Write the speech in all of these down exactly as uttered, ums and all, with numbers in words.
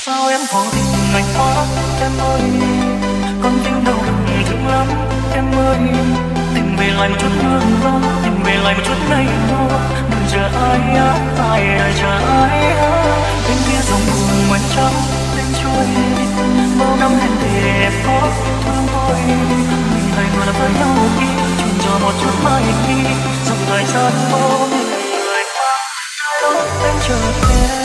sao em vô tình ngày quá em ơi, con tim đâu đừng thương lắm em ơi, tìm về lại một chút hương thơm, tìm về lại một chút ngây ngô, đừng chờ ai á, ai đợi chờ ai á, bên kia dòng buồn ngoài trắng lên trôi, bao năm hẹn thề em có thương tôi, mình lại vừa là với nhau đi, chùn cho một chút mai đi, dòng thời gian vô người qua, lúc em chờ em.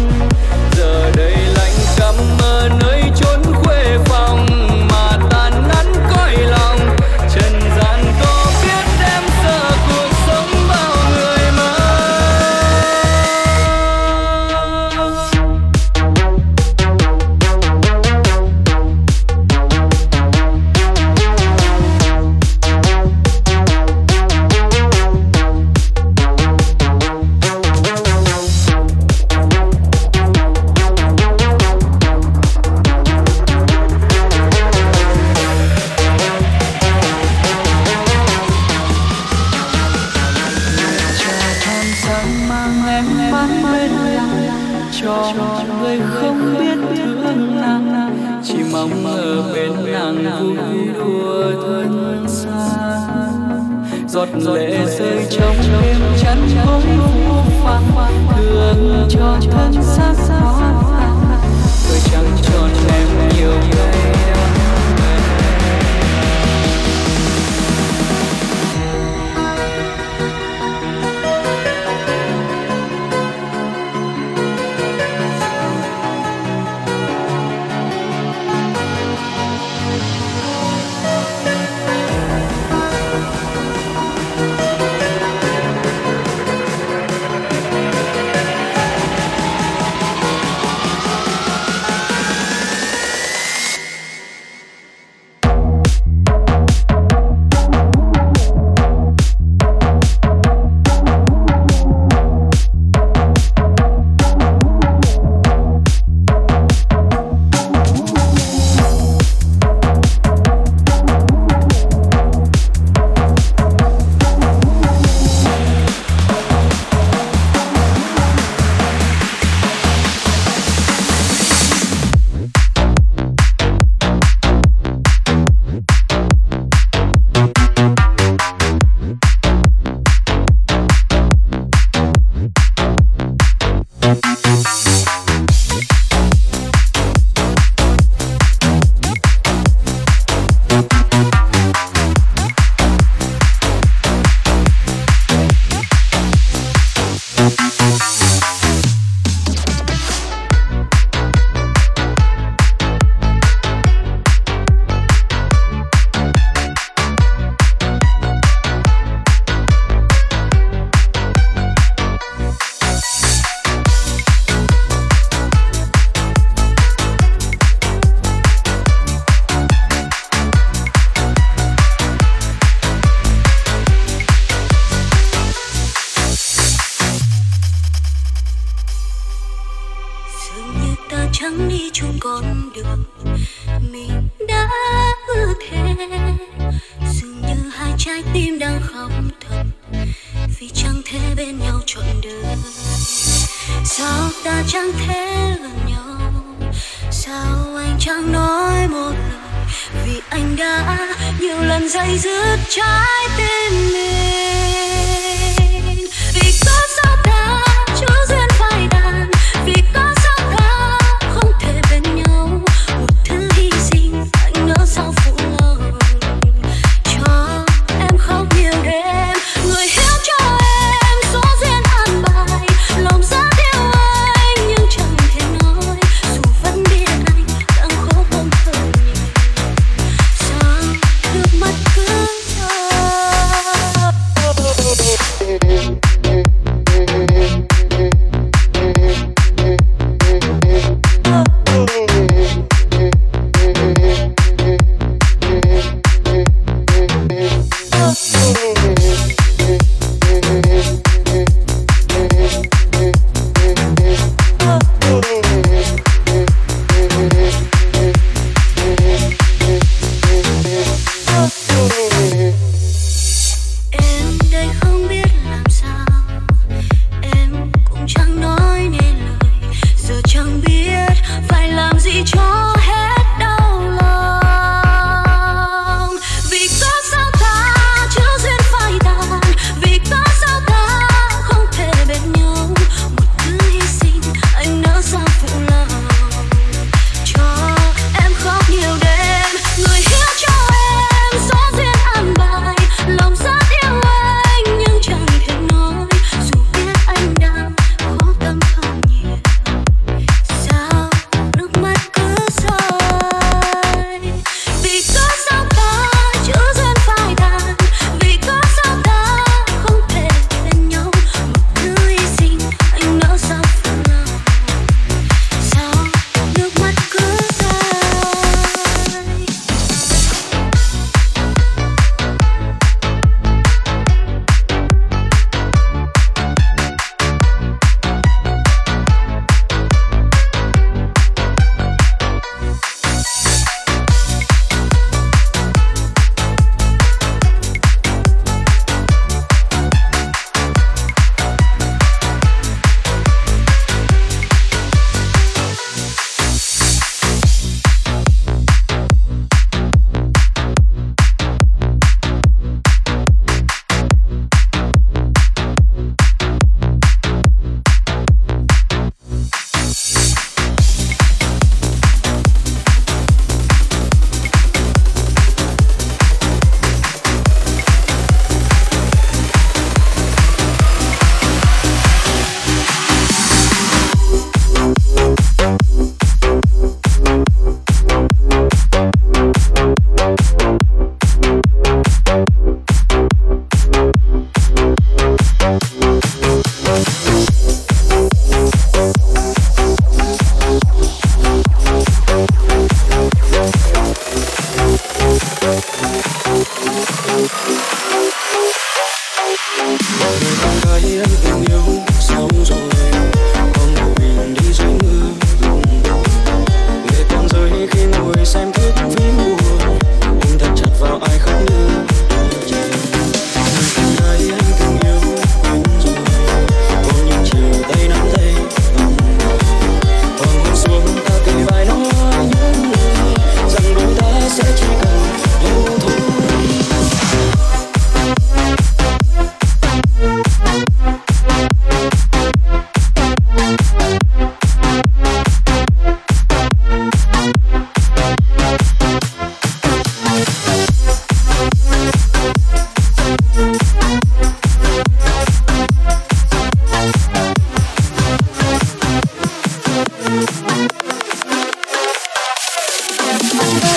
Giờ đây lạnh căm mơ nơi chốn khuê phòng mà tàn nát. ở bên nàng vui đùa thân xa, giọt lệ rơi trong đêm chắn với phố phang thương cho thân xác hóa tôi chẳng tròn em nhiều ngày Hãy subscribe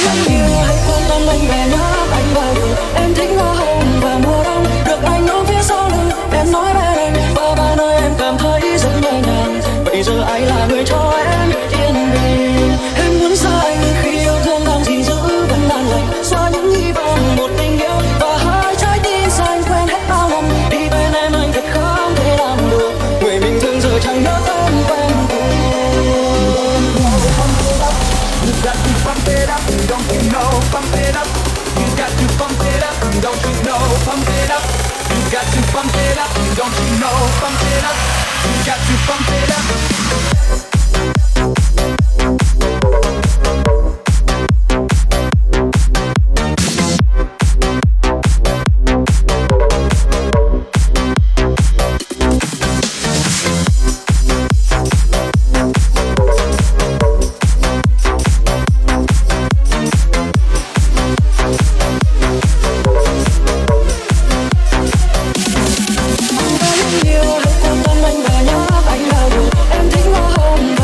rất nhiều, hãy quan tâm anh về nhớ anh vào đường. Em thích hoa hồng và mùa đông, được anh ôm phía sau lưng. Em nói bên anh và ba nơi em cảm thấy rất nhẹ nhàng. Bây giờ anh là người cho em yên bình. Em muốn xa anh khi yêu thương đang gìn giữ vẫn an lành, xóa những hy vọng một tình yêu và hai trái tim xanh quên hết bao năm. Đi bên em anh thật không thể làm được, người mình thương giờ chẳng nhớ tên quen thuộc. You got to pump it up, don't you know? Pump it up. You got to pump it up, don't you know? Pump it up. You got to pump it up, don't you know? Pump it up. You got to pump it up. Nhiều hãy quan tâm anh và nhớ anh vào đường. Em thích hoa hồng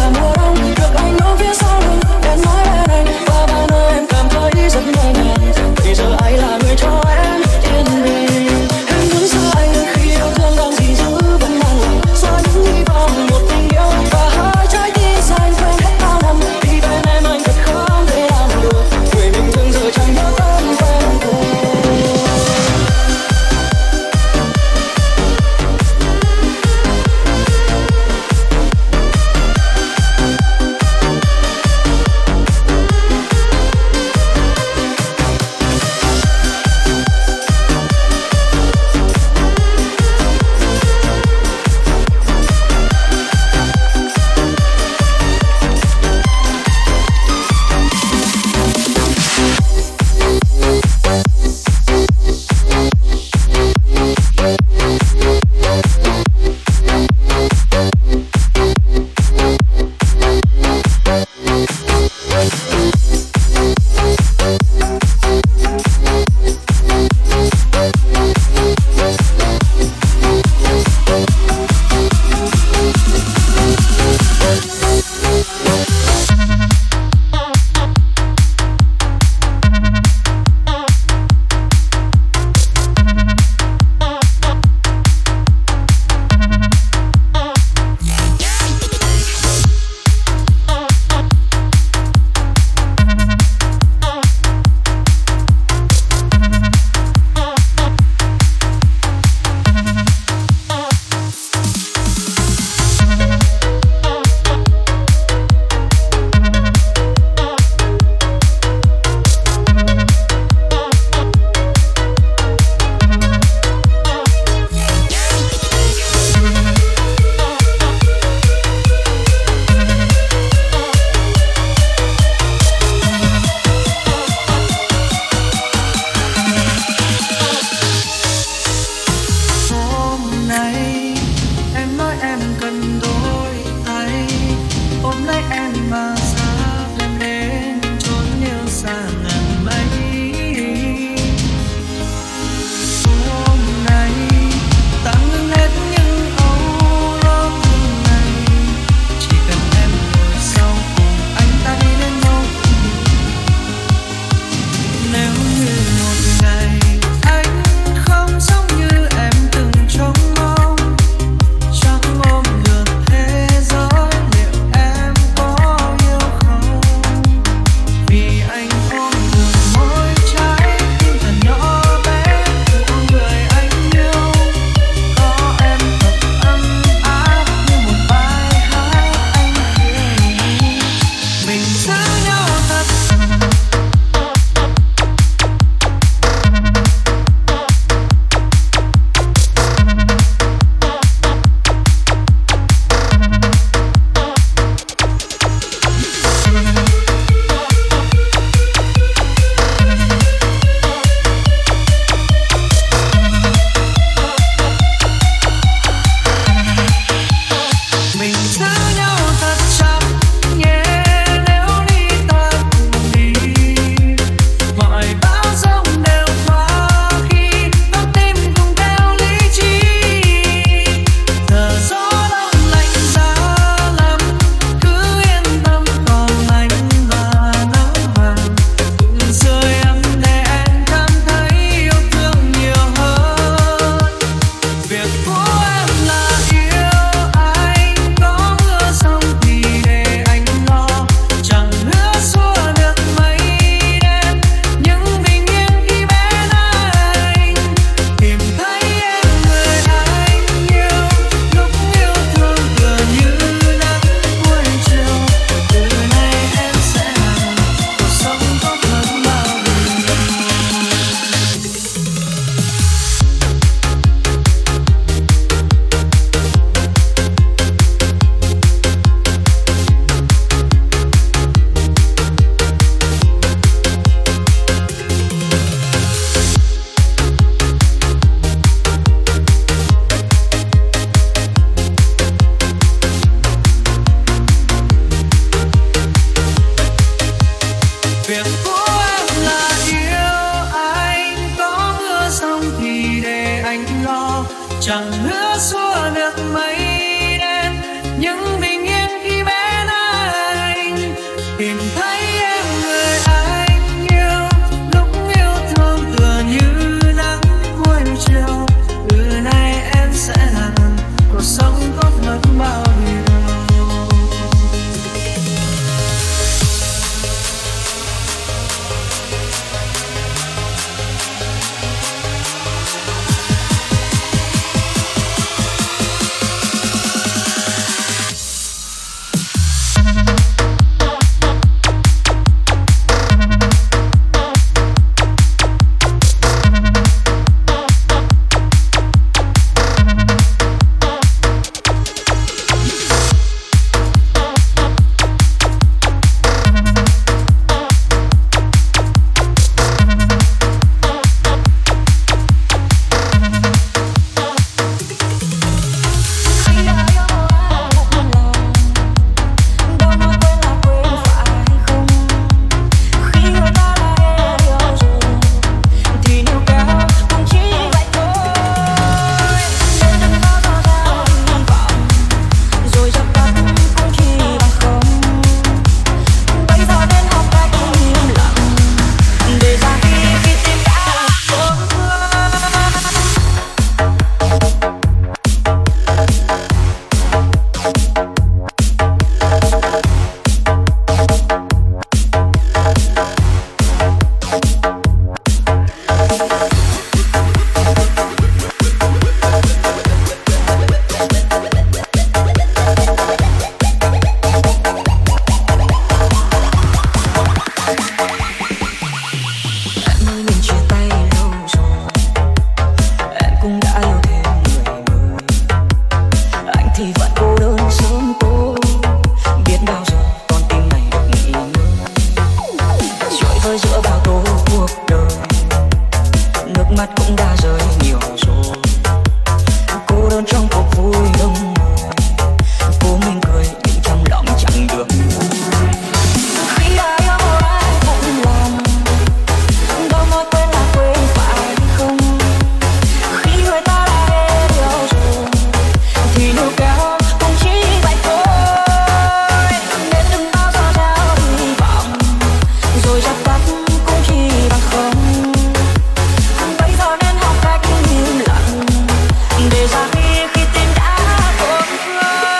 cuộc đời, nước mắt cũng đã rơi nhiều rồi. Cô đơn trong cuộc vui đông người, cô mỉm cười nhưng trong lòng chẳng được vui. Khi đã yêu một ai thật lòng, đâu nói quên là quên phải không? Khi người ta đã hết yêu rồi thì níu kéo cũng chỉ vậy thôi. Nên đừng bao giờ trao hy vọng rồi dập tắt cũng chỉ bằng không. Bây giờ nên học cách im lặng để ra đi khi tim đã tổn thương.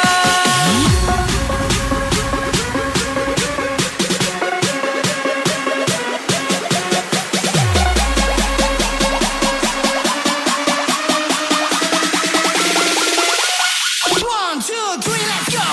One, two, three, let's go.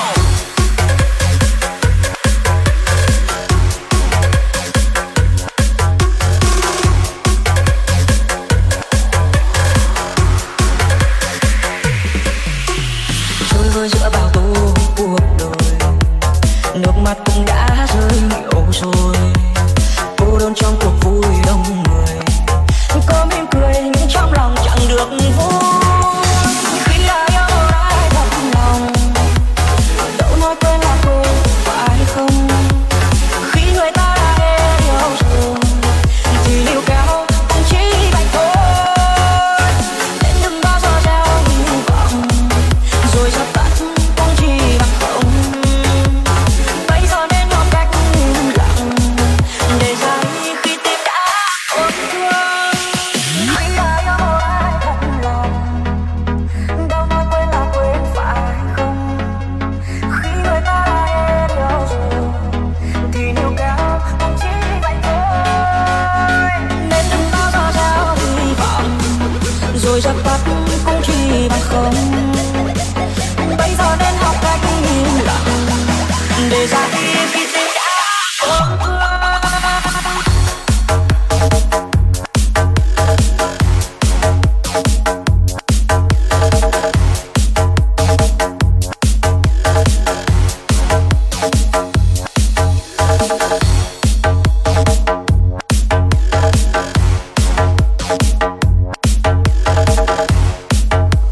Trôi vơi giữa bao tố cuộc đời, nước mắt cũng đã rơi nhiều rồi. Cô đơn trong cuộc vui đông người, cô mỉm cười nhưng trong lòng chẳng được vui. Khi đã yêu một ai thật lòng, đâu nói quên là quên phải không? Khi người ta đã hết yêu rồi thì níu kéo cũng chỉ vậy thôi. Nên đừng bao giờ gieo hy vọng rồi dập tắt cũng chỉ bằng không. Bây giờ nên học cách im lặng để ra đi khi tim đã tổn thương. Khi đã yêu một ai thật lòng, đâu nói quên là quên phải không? Khi người ta đã hết yêu rồi thì níu kéo cũng chỉ vậy thôi. Nên đừng bao giờ gieo hy vọng rồi dập tắt cũng chỉ bằng không. Bây giờ nên học cách im lặng để ra đi khi tim đã tổn thương.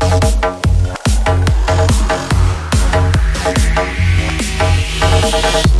We'll be right back.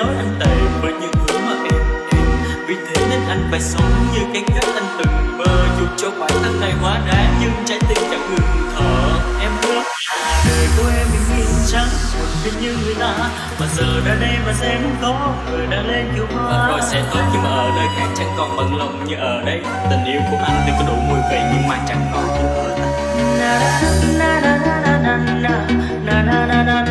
nói anh tệ với những thứ mà em em vì thế nên anh phải sống như cái cách anh từng mơ, dù cho bản thân này hóa đá nhưng trái tim chẳng ngừng thở. Em hứa đời của em bình yên chẳng buồn phiền như người ta, mà giờ ra đây mà xem có người đã lên kiêu hoa. Và rồi sẽ tốt khi mà ở nơi khác chẳng còn bận lòng như ở đây. Tình yêu của anh tuy có đủ mùi vị nhưng mà chẳng còn tình ở ta. Na na na na na na na na na na na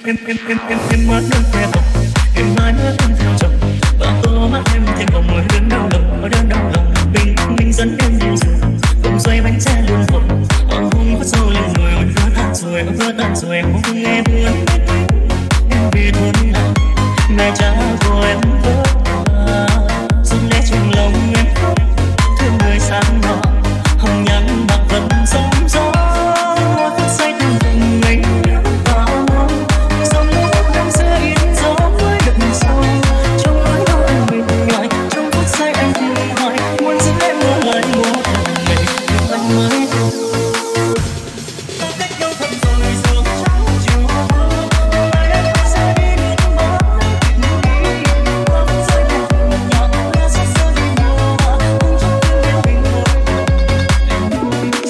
em em em em em mất đơn theo chồng, em mãi mất đơn theo chồng, và tô mắt em thêm vòng mười đớn đau lòng, ở đớn đau lòng. Bình minh dẫn em đi giường, vòng xoay bánh xe luôn vòng, hoàng hôn vắt sâu lên người, ôi vỡ tan rồi, ôi vỡ tan rồi, em không nghe buồn. Em vì thôn nào, mẹ cha của em vỡ hòa, giúp lẽ trong lòng em khóc, thương người sáng đỏ, hồng nhan bạc vẫn sóng gió. Phút say từng vùng ngày vào dòng nước đang sẽ yên gió với đợt sâu trong nỗi đau anh mệt mỏi, trong phút say anh tìm hỏi muốn giữ em ở lại một ngày nhưng anh mới ta cách nhau thật rồi sương trắng chiều hôm nay em sẽ đi nước mắt tìm đi qua phút say từng vùng nhỏ lá rơi rơi đi mùa hoa không trong tim em bình ngồi em vui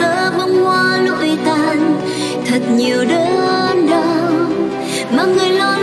thật nhiều đớn đau mà người lo